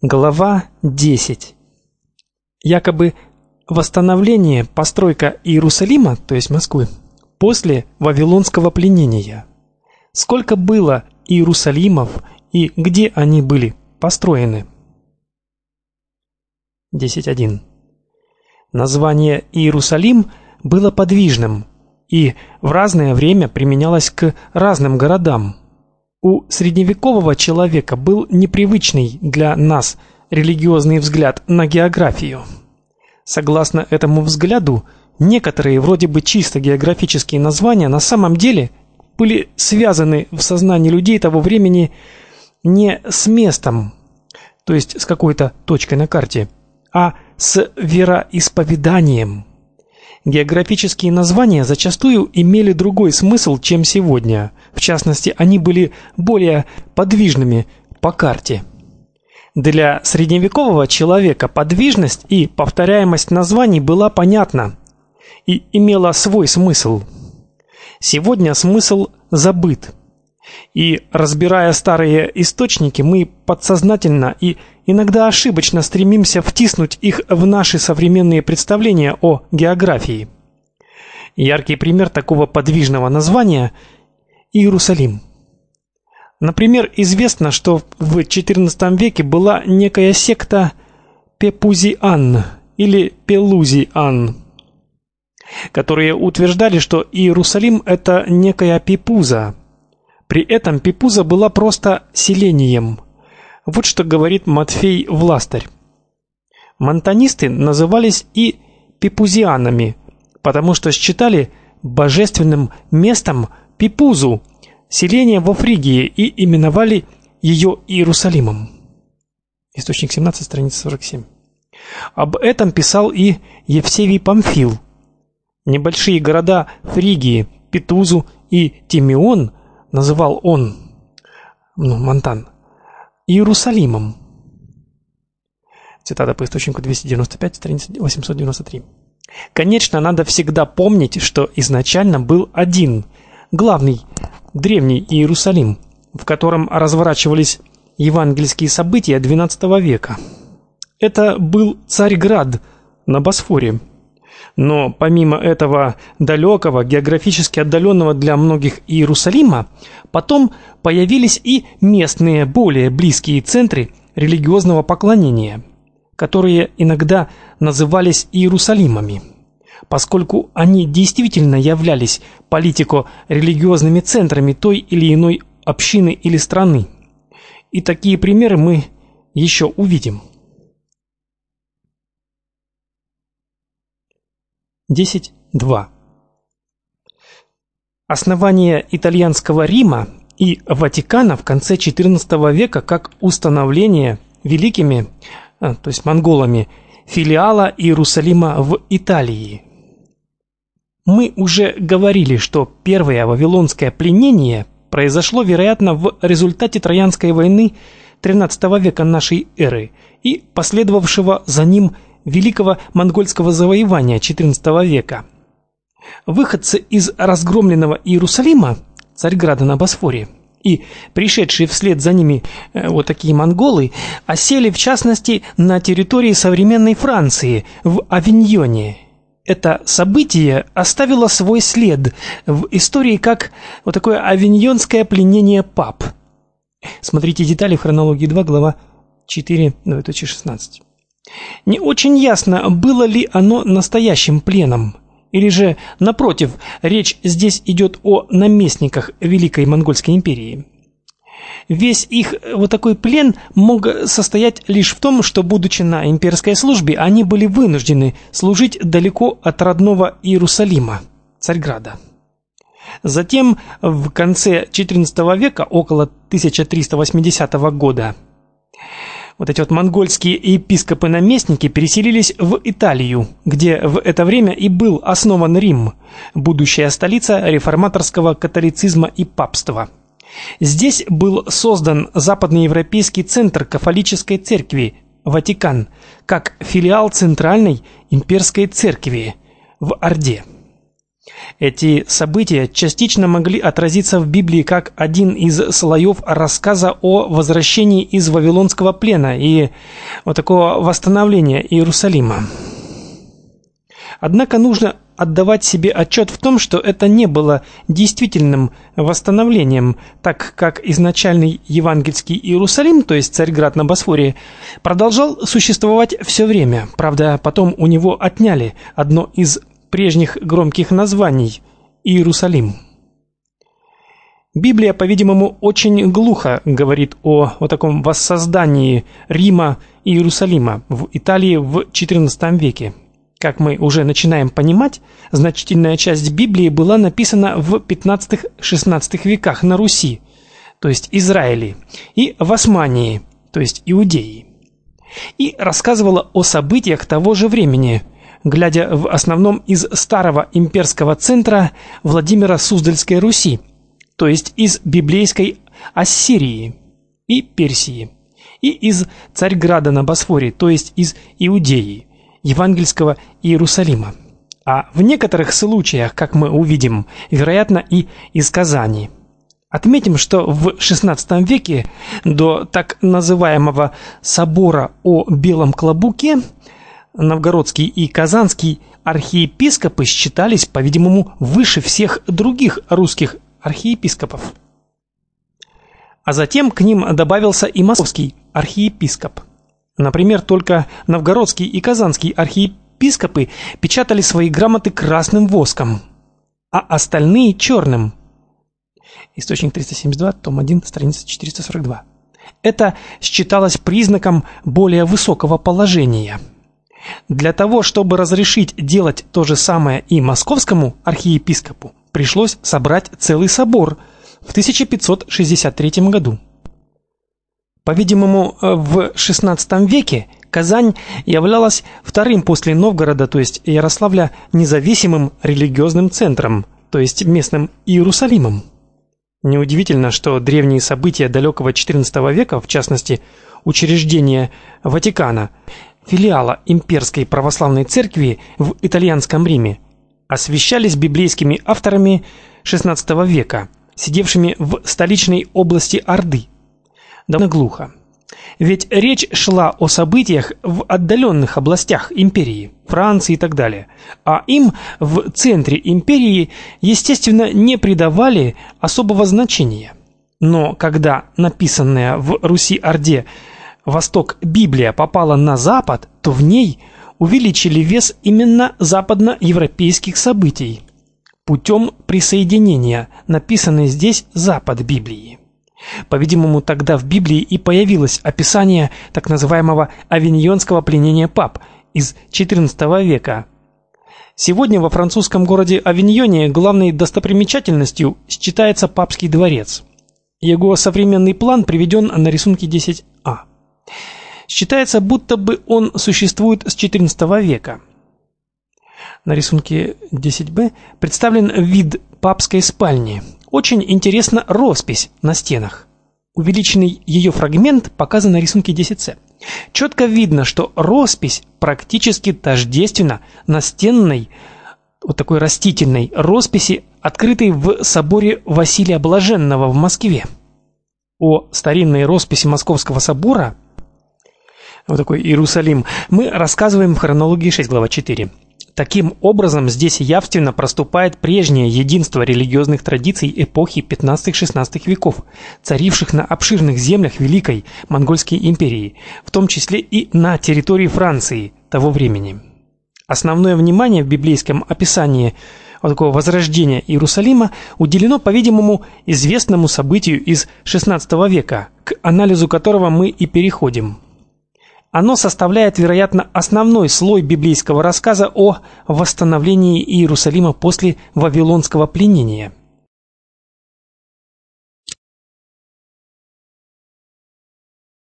Глава 10. Якобы восстановление, постройка Иерусалима, то есть Москвы, после вавилонского пленения. Сколько было Иерусалимов и где они были построены? 10.1. Название Иерусалим было подвижным и в разное время применялось к разным городам. У средневекового человека был непривычный для нас религиозный взгляд на географию. Согласно этому взгляду, некоторые вроде бы чисто географические названия на самом деле были связаны в сознании людей того времени не с местом, то есть с какой-то точкой на карте, а с вероисповеданием. Географические названия зачастую имели другой смысл, чем сегодня. В частности, они были более подвижными по карте. Для средневекового человека подвижность и повторяемость названий была понятна и имела свой смысл. Сегодня смысл забыт. И разбирая старые источники, мы подсознательно и иногда ошибочно стремимся втиснуть их в наши современные представления о географии. Яркий пример такого подвижного названия Иерусалим. Например, известно, что в XIV веке была некая секта Пепузиан или Пелузиан, которые утверждали, что Иерусалим это некая Пепуза. При этом Пепуза была просто селением. Вот что говорит Матфей Властарь. Монтанисты назывались и пепузианами, потому что считали божественным местом Пепузу, селение во Фригии, и именовали ее Иерусалимом. Источник 17, страница 47. Об этом писал и Евсевий Памфил. Небольшие города Фригии, Петузу и Тимеон называл он, Монтан, Иерусалимом. Цитата по источнику 295, страница 893. Конечно, надо всегда помнить, что изначально был один, главный, древний Иерусалим, в котором разворачивались евангельские события XII века. Это был Царьград на Босфоре. Но помимо этого далекого, географически отдаленного для многих Иерусалима, потом появились и местные, более близкие центры религиозного поклонения, которые иногда назывались Иерусалимами, поскольку они действительно являлись политико-религиозными центрами той или иной общины или страны. И такие примеры мы еще увидим. 10.2. Основание итальянского Рима и Ватикана в конце XIV века как установление великими, то есть монголами, филиала Иерусалима в Италии. Мы уже говорили, что первое вавилонское пленение произошло, вероятно, в результате Троянской войны XIII века нашей эры и последовавшего за ним Великого монгольского завоевания XIV века. Выходцы из разгромленного Иерусалима, Царьграда на Босфоре, и пришедшие вслед за ними вот такие монголы осели в частности на территории современной Франции, в Авиньоне. Это событие оставило свой след в истории как вот такое авиньонское пленение пап. Смотрите детали в хронологии 2, глава 4:16. Не очень ясно, было ли оно настоящим пленом, или же, напротив, речь здесь идет о наместниках Великой Монгольской империи. Весь их вот такой плен мог состоять лишь в том, что, будучи на имперской службе, они были вынуждены служить далеко от родного Иерусалима, Царьграда. Затем, в конце XIV века, около 1380 года, вот эти вот монгольские епископы-наместники переселились в Италию, где в это время и был основан Рим, будущая столица реформаторского католицизма и папства. Здесь был создан западноевропейский центр католической церкви, Ватикан, как филиал центральной имперской церкви в Орде. Эти события частично могли отразиться в Библии как один из слоев рассказа о возвращении из вавилонского плена и вот такого восстановления Иерусалима. Однако нужно отдавать себе отчет в том, что это не было действительным восстановлением, так как изначальный евангельский Иерусалим, то есть Царьград на Босфоре, продолжал существовать все время. Правда, потом у него отняли одно из прежних громких названий – Иерусалим. Библия, по-видимому, очень глухо говорит о таком воссоздании Рима и Иерусалима в Италии в XIV веке. Как мы уже начинаем понимать, значительная часть Библии была написана в XV-XVI веках на Руси, то есть Израиле, и в Османии, то есть Иудее, и рассказывала о событиях того же времени, глядя в основном из старого имперского центра Владимира Суздальской Руси, то есть из библейской Ассирии и Персии, и из Царьграда на Босфоре, то есть из Иудеи, евангельского Иерусалима. А в некоторых случаях, как мы увидим, вероятно, и из Казани. Отметим, что в XVI веке до так называемого собора о Белом Клобуке новгородский и казанский архиепископы считались, по-видимому, выше всех других русских архиепископов. А затем к ним добавился и московский архиепископ. Например, только новгородский и казанский архиепископы печатали свои грамоты красным воском, а остальные черным. Источник 372, том 1, страница 442. Это считалось признаком более высокого положения. Для того, чтобы разрешить делать то же самое и московскому архиепископу, пришлось собрать целый собор в 1563 году. По-видимому, в XVI веке Казань являлась вторым после Новгорода, то есть Ярославля, независимым религиозным центром, то есть местным Иерусалимом. Неудивительно, что древние события далекого XIV века, в частности, учреждение Ватикана, филиала имперской православной церкви в итальянском Риме, освещались библейскими авторами XVI века, сидевшими в столичной области Орды. Довольно глухо. Ведь речь шла о событиях в отдаленных областях империи, Франции и так далее. А им в центре империи, естественно, не придавали особого значения. Но когда написанная в Руси-Орде Восток Библия попала на Запад, то в ней увеличили вес именно западноевропейских событий путем присоединения написанной здесь Запад Библии. По-видимому, тогда в Библии и появилось описание так называемого авиньонского пленения пап из XIV века. Сегодня во французском городе Авиньоне главной достопримечательностью считается Папский дворец. Его современный план приведен на рисунке 10А. Считается, будто бы он существует с XIV века. На рисунке 10Б представлен вид папской спальни. Очень интересна роспись на стенах. Увеличенный ее фрагмент показан на рисунке 10С. Четко видно, что роспись практически тождественна настенной, вот такой растительной росписи, открытой в соборе Василия Блаженного в Москве. О старинной росписи Московского собора, вот такой Иерусалим, мы рассказываем в хронологии 6, глава 4. Таким образом, здесь явственно проступает прежнее единство религиозных традиций эпохи 15-16 веков, царивших на обширных землях Великой Монгольской империи, в том числе и на территории Франции того времени. Основное внимание в библейском описании вот такого возрождения Иерусалима уделено, по-видимому, известному событию из XVI века, к анализу которого мы и переходим. Оно составляет, вероятно, основной слой библейского рассказа о восстановлении Иерусалима после вавилонского пленения.